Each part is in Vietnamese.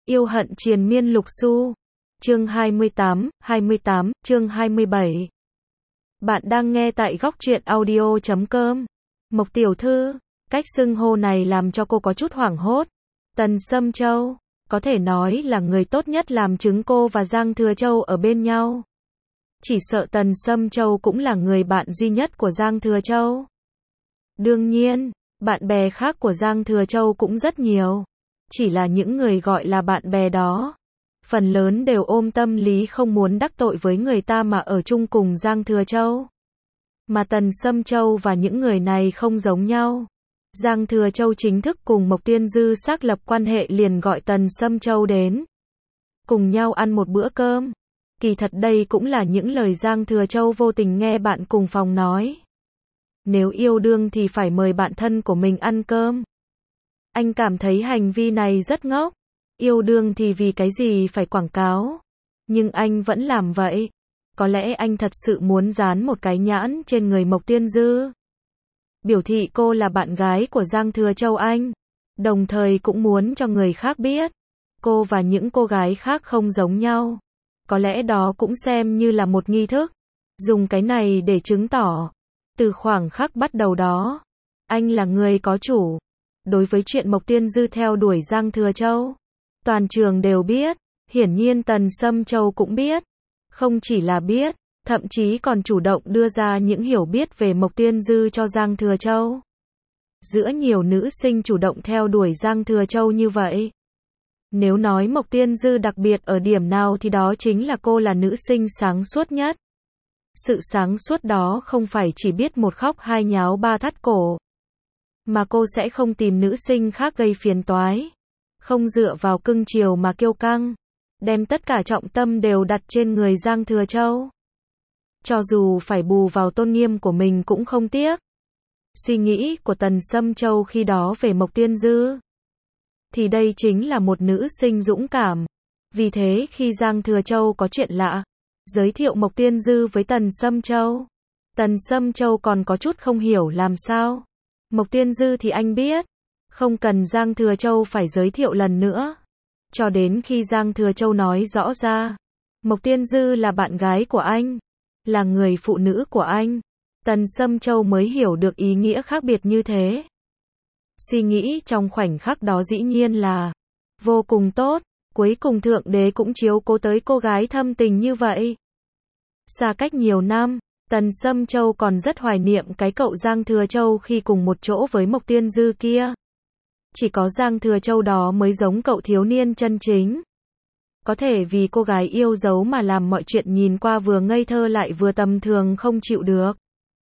Yêu hận triền miên lục xu. Chương 28, chương 27. Bạn đang nghe tại góc truyện audio.com. Mộc tiểu thư, cách xưng hô này làm cho cô có chút hoảng hốt. Tần Sâm Châu, có thể nói là người tốt nhất làm chứng cô và Giang Thừa Châu ở bên nhau. Chỉ sợ Tần Sâm Châu cũng là người bạn duy nhất của Giang Thừa Châu. Đương nhiên, bạn bè khác của Giang Thừa Châu cũng rất nhiều. Chỉ là những người gọi là bạn bè đó, phần lớn đều ôm tâm lý không muốn đắc tội với người ta mà ở chung cùng Giang Thừa Châu. Mà Tần Sâm Châu và những người này không giống nhau. Giang Thừa Châu chính thức cùng Mộc Tiên Dư xác lập quan hệ liền gọi Tần Sâm Châu đến. Cùng nhau ăn một bữa cơm. Kỳ thật đây cũng là những lời Giang Thừa Châu vô tình nghe bạn cùng phòng nói. Nếu yêu đương thì phải mời bạn thân của mình ăn cơm. Anh cảm thấy hành vi này rất ngốc. Yêu đương thì vì cái gì phải quảng cáo. Nhưng anh vẫn làm vậy. Có lẽ anh thật sự muốn dán một cái nhãn trên người Mộc Tiên Dư. Biểu thị cô là bạn gái của Giang Thừa Châu anh. Đồng thời cũng muốn cho người khác biết. Cô và những cô gái khác không giống nhau. Có lẽ đó cũng xem như là một nghi thức. Dùng cái này để chứng tỏ. Từ khoảng khắc bắt đầu đó, anh là người có chủ. Đối với chuyện Mộc Tiên Dư theo đuổi Giang Thừa Châu, toàn trường đều biết, hiển nhiên Tần Sâm Châu cũng biết. Không chỉ là biết, thậm chí còn chủ động đưa ra những hiểu biết về Mộc Tiên Dư cho Giang Thừa Châu. Giữa nhiều nữ sinh chủ động theo đuổi Giang Thừa Châu như vậy, nếu nói Mộc Tiên Dư đặc biệt ở điểm nào thì đó chính là cô là nữ sinh sáng suốt nhất. Sự sáng suốt đó không phải chỉ biết một khóc hai nháo ba thắt cổ. Mà cô sẽ không tìm nữ sinh khác gây phiền toái. Không dựa vào cưng chiều mà kiêu căng. Đem tất cả trọng tâm đều đặt trên người Giang Thừa Châu. Cho dù phải bù vào tôn nghiêm của mình cũng không tiếc. Suy nghĩ của Tần Sâm Châu khi đó về Mộc Tiên Dư. Thì đây chính là một nữ sinh dũng cảm. Vì thế khi Giang Thừa Châu có chuyện lạ, giới thiệu Mộc Tiên Dư với Tần Sâm Châu. Tần Sâm Châu còn có chút không hiểu làm sao. Mộc Tiên Dư thì anh biết. Không cần Giang Thừa Châu phải giới thiệu lần nữa. Cho đến khi Giang Thừa Châu nói rõ ra. Mộc Tiên Dư là bạn gái của anh. Là người phụ nữ của anh. Tần Sâm Châu mới hiểu được ý nghĩa khác biệt như thế. Suy nghĩ trong khoảnh khắc đó dĩ nhiên là vô cùng tốt. Cuối cùng Thượng Đế cũng chiếu cố tới cô gái thâm tình như vậy. Xa cách nhiều năm, Tần Sâm Châu còn rất hoài niệm cái cậu Giang Thừa Châu khi cùng một chỗ với Mộc Tiên Dư kia. Chỉ có Giang Thừa Châu đó mới giống cậu thiếu niên chân chính. Có thể vì cô gái yêu dấu mà làm mọi chuyện nhìn qua vừa ngây thơ lại vừa tầm thường không chịu được.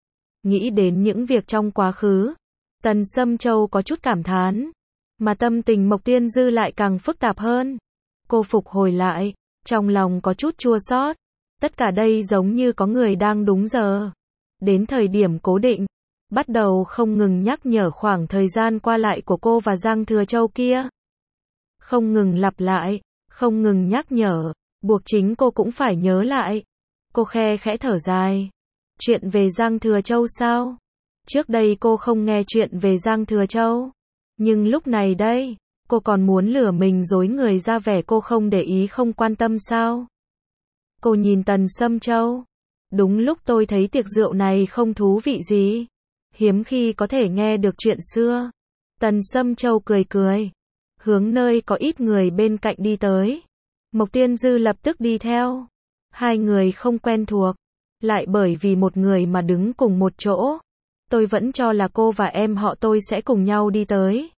Nghĩ đến những việc trong quá khứ, Tần Sâm Châu có chút cảm thán. Mà tâm tình Mộc Tiên Dư lại càng phức tạp hơn. Cô phục hồi lại, trong lòng có chút chua xót. Tất cả đây giống như có người đang đúng giờ. Đến thời điểm cố định, bắt đầu không ngừng nhắc nhở khoảng thời gian qua lại của cô và Giang Thừa Châu kia. Không ngừng lặp lại, không ngừng nhắc nhở, buộc chính cô cũng phải nhớ lại. Cô khe khẽ thở dài. Chuyện về Giang Thừa Châu sao? Trước đây cô không nghe chuyện về Giang Thừa Châu. Nhưng lúc này đây, cô còn muốn lừa mình dối người ra vẻ cô không để ý không quan tâm sao? Cô nhìn Tần Sâm Châu. Đúng lúc tôi thấy tiệc rượu này không thú vị gì. Hiếm khi có thể nghe được chuyện xưa. Tần Sâm Châu cười cười. Hướng nơi có ít người bên cạnh đi tới. Mộc Tiên Dư lập tức đi theo. Hai người không quen thuộc. Lại bởi vì một người mà đứng cùng một chỗ. Tôi vẫn cho là cô và em họ tôi sẽ cùng nhau đi tới.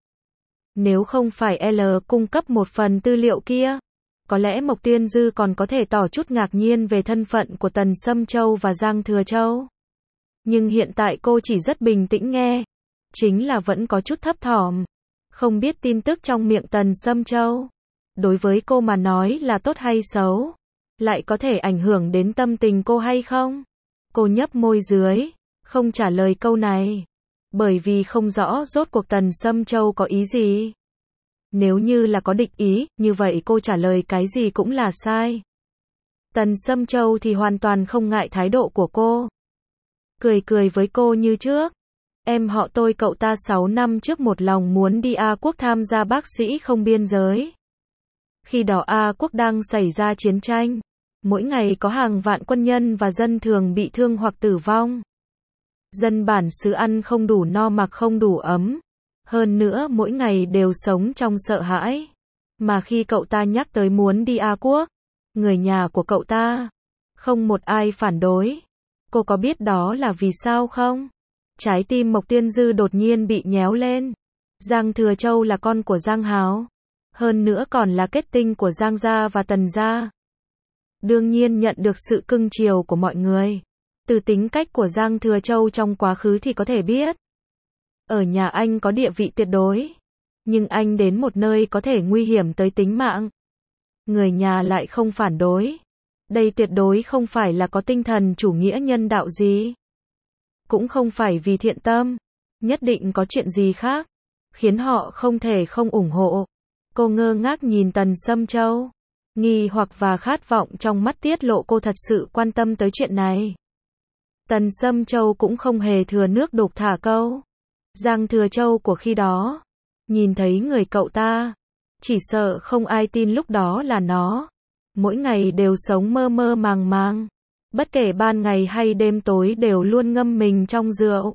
Nếu không phải L cung cấp một phần tư liệu kia, có lẽ Mộc Tiên Dư còn có thể tỏ chút ngạc nhiên về thân phận của Tần Sâm Châu và Giang Thừa Châu. Nhưng hiện tại cô chỉ rất bình tĩnh nghe. Chính là vẫn có chút thấp thỏm. Không biết tin tức trong miệng Tần Sâm Châu. Đối với cô mà nói là tốt hay xấu. Lại có thể ảnh hưởng đến tâm tình cô hay không? Cô nhấp môi dưới. Không trả lời câu này. Bởi vì không rõ rốt cuộc Tần Sâm Châu có ý gì. Nếu như là có địch ý, như vậy cô trả lời cái gì cũng là sai. Tần Sâm Châu thì hoàn toàn không ngại thái độ của cô. Cười cười với cô như trước. Em họ tôi cậu ta 6 năm trước một lòng muốn đi A Quốc tham gia bác sĩ không biên giới. Khi đó A Quốc đang xảy ra chiến tranh. Mỗi ngày có hàng vạn quân nhân và dân thường bị thương hoặc tử vong. Dân bản xứ ăn không đủ no mặc không đủ ấm. Hơn nữa mỗi ngày đều sống trong sợ hãi. Mà khi cậu ta nhắc tới muốn đi A Quốc, người nhà của cậu ta, không một ai phản đối. Cô có biết đó là vì sao không? Trái tim Mộc Tiên Dư đột nhiên bị nhéo lên. Giang Thừa Châu là con của Giang Háo. Hơn nữa còn là kết tinh của Giang gia và Tần gia. Đương nhiên nhận được sự cưng chiều của mọi người. Từ tính cách của Giang Thừa Châu trong quá khứ thì có thể biết. Ở nhà anh có địa vị tuyệt đối. Nhưng anh đến một nơi có thể nguy hiểm tới tính mạng. Người nhà lại không phản đối. Đây tuyệt đối không phải là có tinh thần chủ nghĩa nhân đạo gì. Cũng không phải vì thiện tâm. Nhất định có chuyện gì khác. Khiến họ không thể không ủng hộ. Cô ngơ ngác nhìn Tần Sâm Châu. Nghi hoặc và khát vọng trong mắt tiết lộ cô thật sự quan tâm tới chuyện này. Tần Sâm Châu cũng không hề thừa nước đục thả câu. Giang Thừa Châu của khi đó. Nhìn thấy người cậu ta. Chỉ sợ không ai tin lúc đó là nó. Mỗi ngày đều sống mơ mơ màng màng. Bất kể ban ngày hay đêm tối đều luôn ngâm mình trong rượu.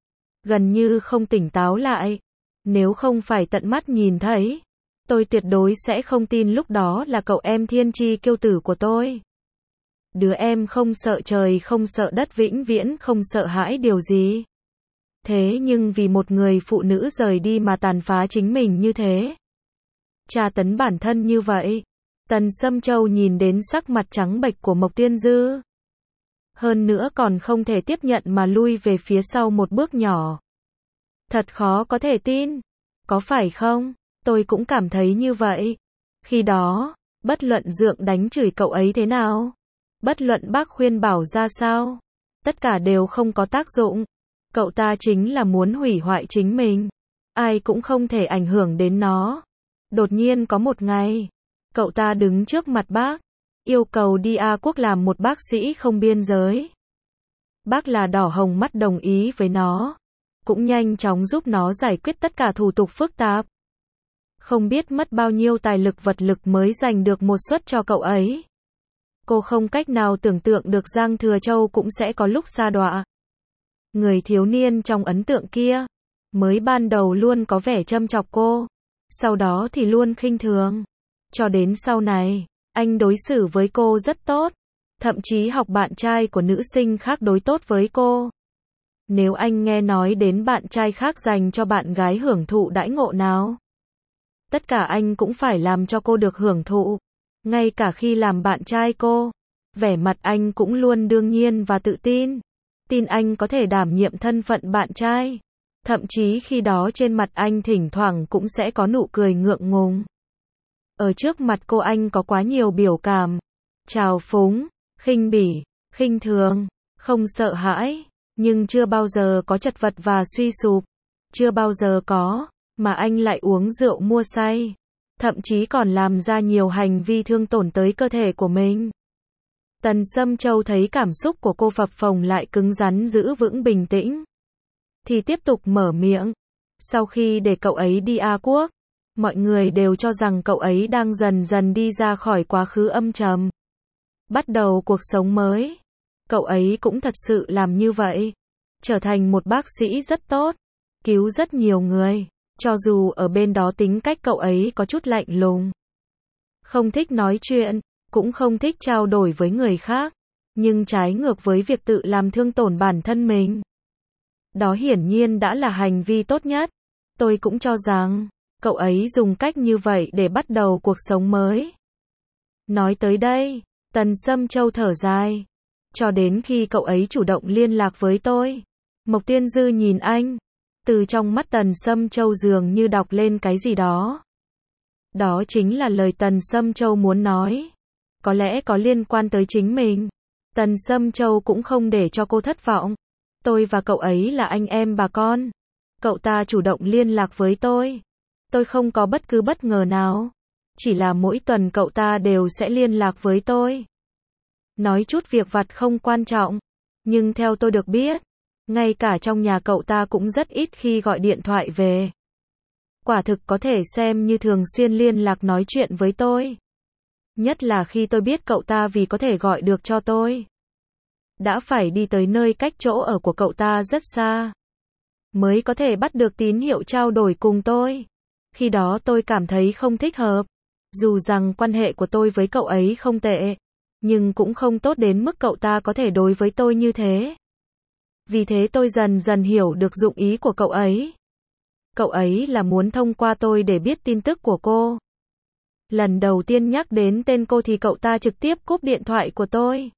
Gần như không tỉnh táo lại. Nếu không phải tận mắt nhìn thấy, tôi tuyệt đối sẽ không tin lúc đó là cậu em thiên chi kiêu tử của tôi. Đứa em không sợ trời không sợ đất vĩnh viễn không sợ hãi điều gì. Thế nhưng vì một người phụ nữ rời đi mà tàn phá chính mình như thế. Tra tấn bản thân như vậy. Tần Sâm Châu nhìn đến sắc mặt trắng bệch của Mộc Tiên Dư. Hơn nữa còn không thể tiếp nhận mà lui về phía sau một bước nhỏ. Thật khó có thể tin. Có phải không? Tôi cũng cảm thấy như vậy. Khi đó, bất luận Dượng đánh chửi cậu ấy thế nào, bất luận bác khuyên bảo ra sao, tất cả đều không có tác dụng. Cậu ta chính là muốn hủy hoại chính mình. Ai cũng không thể ảnh hưởng đến nó. Đột nhiên có một ngày, cậu ta đứng trước mặt bác, yêu cầu đi A Quốc làm một bác sĩ không biên giới. Bác là đỏ hồng mắt đồng ý với nó, cũng nhanh chóng giúp nó giải quyết tất cả thủ tục phức tạp. Không biết mất bao nhiêu tài lực vật lực mới giành được một suất cho cậu ấy. Cô không cách nào tưởng tượng được Giang Thừa Châu cũng sẽ có lúc sa đọa. Người thiếu niên trong ấn tượng kia, mới ban đầu luôn có vẻ châm chọc cô, sau đó thì luôn khinh thường. Cho đến sau này, anh đối xử với cô rất tốt, thậm chí học bạn trai của nữ sinh khác đối tốt với cô. Nếu anh nghe nói đến bạn trai khác dành cho bạn gái hưởng thụ đãi ngộ nào, tất cả anh cũng phải làm cho cô được hưởng thụ. Ngay cả khi làm bạn trai cô, vẻ mặt anh cũng luôn đương nhiên và tự tin. Tin anh có thể đảm nhiệm thân phận bạn trai. Thậm chí khi đó trên mặt anh thỉnh thoảng cũng sẽ có nụ cười ngượng ngùng. Ở trước mặt cô anh có quá nhiều biểu cảm. Trào phúng, khinh bỉ, khinh thường, không sợ hãi. Nhưng chưa bao giờ có chật vật và suy sụp. Chưa bao giờ có, mà anh lại uống rượu mua say. Thậm chí còn làm ra nhiều hành vi thương tổn tới cơ thể của mình. Tần Sâm Châu thấy cảm xúc của cô phập phồng lại cứng rắn giữ vững bình tĩnh. Thì tiếp tục mở miệng. Sau khi để cậu ấy đi A Quốc, mọi người đều cho rằng cậu ấy đang dần dần đi ra khỏi quá khứ âm trầm. Bắt đầu cuộc sống mới. Cậu ấy cũng thật sự làm như vậy. Trở thành một bác sĩ rất tốt. Cứu rất nhiều người. Cho dù ở bên đó tính cách cậu ấy có chút lạnh lùng. Không thích nói chuyện. Cũng không thích trao đổi với người khác. Nhưng trái ngược với việc tự làm thương tổn bản thân mình. Đó hiển nhiên đã là hành vi tốt nhất. Tôi cũng cho rằng, cậu ấy dùng cách như vậy để bắt đầu cuộc sống mới. Nói tới đây, Tần Sâm Châu thở dài. Cho đến khi cậu ấy chủ động liên lạc với tôi. Mộc Tiên Dư nhìn anh. Từ trong mắt Tần Sâm Châu dường như đọc lên cái gì đó. Đó chính là lời Tần Sâm Châu muốn nói. Có lẽ có liên quan tới chính mình. Tần Sâm Châu cũng không để cho cô thất vọng. Tôi và cậu ấy là anh em bà con. Cậu ta chủ động liên lạc với tôi. Tôi không có bất cứ bất ngờ nào. Chỉ là mỗi tuần cậu ta đều sẽ liên lạc với tôi. Nói chút việc vặt không quan trọng. Nhưng theo tôi được biết, ngay cả trong nhà cậu ta cũng rất ít khi gọi điện thoại về. quả thực có thể xem như thường xuyên liên lạc nói chuyện với tôi. Nhất là khi tôi biết cậu ta vì có thể gọi được cho tôi, đã phải đi tới nơi cách chỗ ở của cậu ta rất xa, mới có thể bắt được tín hiệu trao đổi cùng tôi. Khi đó tôi cảm thấy không thích hợp. Dù rằng quan hệ của tôi với cậu ấy không tệ, nhưng cũng không tốt đến mức cậu ta có thể đối với tôi như thế. Vì thế tôi dần dần hiểu được dụng ý của cậu ấy. Cậu ấy là muốn thông qua tôi để biết tin tức của cô. Lần đầu tiên nhắc đến tên cô thì cậu ta trực tiếp cúp điện thoại của tôi,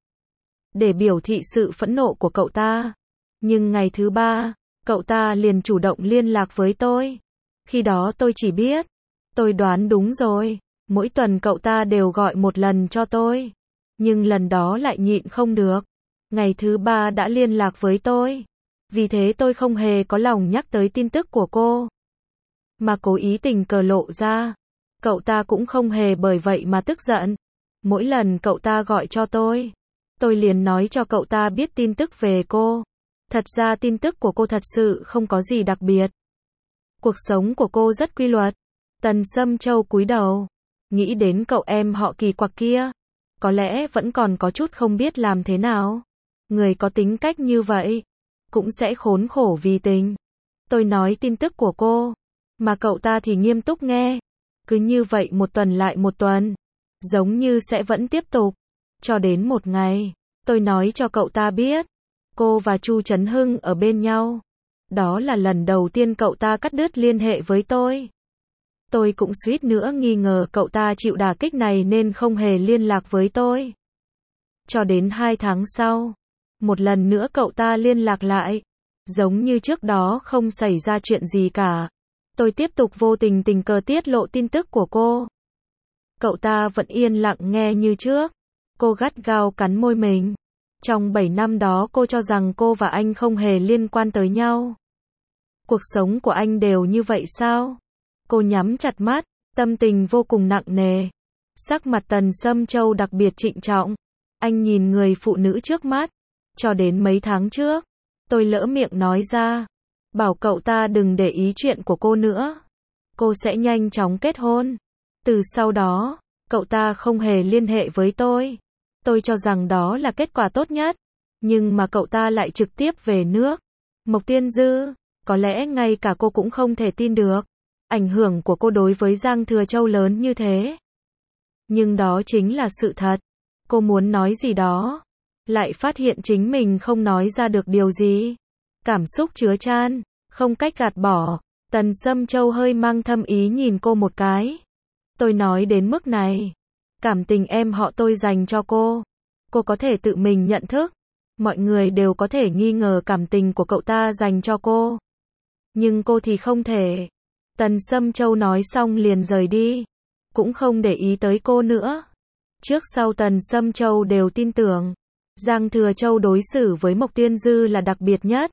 để biểu thị sự phẫn nộ của cậu ta. Nhưng ngày thứ 3, cậu ta liền chủ động liên lạc với tôi. Khi đó tôi chỉ biết, tôi đoán đúng rồi. Mỗi tuần cậu ta đều gọi một lần cho tôi. Nhưng lần đó lại nhịn không được. Ngày thứ 3 đã liên lạc với tôi. Vì thế tôi không hề có lòng nhắc tới tin tức của cô, mà cố ý tình cờ lộ ra. Cậu ta cũng không hề bởi vậy mà tức giận. Mỗi lần cậu ta gọi cho tôi liền nói cho cậu ta biết tin tức về cô. Thật ra tin tức của cô thật sự không có gì đặc biệt. Cuộc sống của cô rất quy luật. Tần Sâm Châu cúi đầu, nghĩ đến cậu em họ kỳ quặc kia. Có lẽ vẫn còn có chút không biết làm thế nào. Người có tính cách như vậy, cũng sẽ khốn khổ vì tình. Tôi nói tin tức của cô, mà cậu ta thì nghiêm túc nghe. Cứ như vậy một tuần lại một tuần, giống như sẽ vẫn tiếp tục. Cho đến một ngày, tôi nói cho cậu ta biết, cô và Chu Trấn Hưng ở bên nhau. Đó là lần đầu tiên cậu ta cắt đứt liên hệ với tôi. Tôi cũng suýt nữa nghi ngờ cậu ta chịu đả kích này nên không hề liên lạc với tôi. Cho đến 2 tháng sau, một lần nữa cậu ta liên lạc lại. Giống như trước đó không xảy ra chuyện gì cả. Tôi tiếp tục vô tình tình cờ tiết lộ tin tức của cô. Cậu ta vẫn yên lặng nghe như trước. Cô gắt gao cắn môi mình. Trong 7 năm đó cô cho rằng cô và anh không hề liên quan tới nhau. Cuộc sống của anh đều như vậy sao? Cô nhắm chặt mắt, tâm tình vô cùng nặng nề. Sắc mặt Tần Sâm Châu đặc biệt trịnh trọng. Anh nhìn người phụ nữ trước mắt. Cho đến mấy tháng trước, tôi lỡ miệng nói ra, bảo cậu ta đừng để ý chuyện của cô nữa. Cô sẽ nhanh chóng kết hôn. Từ sau đó, cậu ta không hề liên hệ với tôi. Tôi cho rằng đó là kết quả tốt nhất. Nhưng mà cậu ta lại trực tiếp về nước. Mộc Tiên Dư, có lẽ ngay cả cô cũng không thể tin được. Ảnh hưởng của cô đối với Giang Thừa Châu lớn như thế. Nhưng đó chính là sự thật. Cô muốn nói gì đó, lại phát hiện chính mình không nói ra được điều gì. Cảm xúc chứa chan, không cách gạt bỏ. Tần Sâm Châu hơi mang thâm ý nhìn cô một cái. Tôi nói đến mức này, cảm tình em họ tôi dành cho cô có thể tự mình nhận thức. Mọi người đều có thể nghi ngờ cảm tình của cậu ta dành cho cô, nhưng cô thì không thể. Tần Sâm Châu nói xong liền rời đi, cũng không để ý tới cô nữa. Trước sau Tần Sâm Châu đều tin tưởng Giang Thừa Châu đối xử với Mộc Tiên Dư là đặc biệt nhất.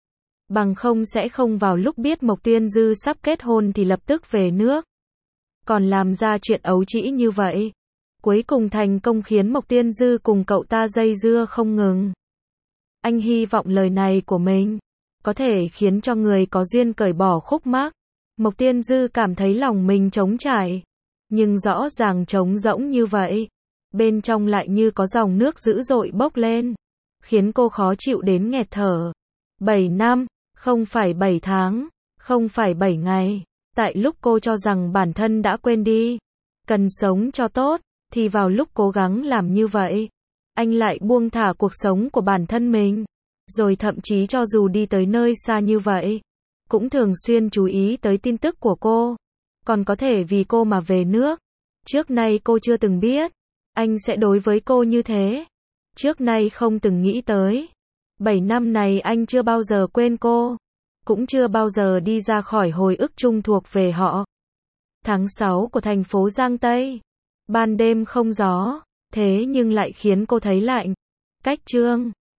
Bằng không sẽ không vào lúc biết Mộc Tiên Dư sắp kết hôn thì lập tức về nước, còn làm ra chuyện ấu trĩ như vậy. Cuối cùng thành công khiến Mộc Tiên Dư cùng cậu ta dây dưa không ngừng. Anh hy vọng lời này của mình có thể khiến cho người có duyên cởi bỏ khúc mắc. Mộc Tiên Dư cảm thấy lòng mình trống trải, nhưng rõ ràng trống rỗng như vậy, bên trong lại như có dòng nước dữ dội bốc lên, khiến cô khó chịu đến nghẹt thở. 7 năm, không phải 7 tháng, không phải 7 ngày. Tại lúc cô cho rằng bản thân đã quên đi, cần sống cho tốt, thì vào lúc cố gắng làm như vậy, anh lại buông thả cuộc sống của bản thân mình. Rồi thậm chí cho dù đi tới nơi xa như vậy, cũng thường xuyên chú ý tới tin tức của cô. Còn có thể vì cô mà về nước. Trước nay cô chưa từng biết anh sẽ đối với cô như thế. Trước nay không từng nghĩ tới. 7 năm này anh chưa bao giờ quên cô, cũng chưa bao giờ đi ra khỏi hồi ức chung thuộc về họ. Tháng 6 của thành phố Giang Tây. Ban đêm không gió, thế nhưng lại khiến cô thấy lạnh. Cách Trương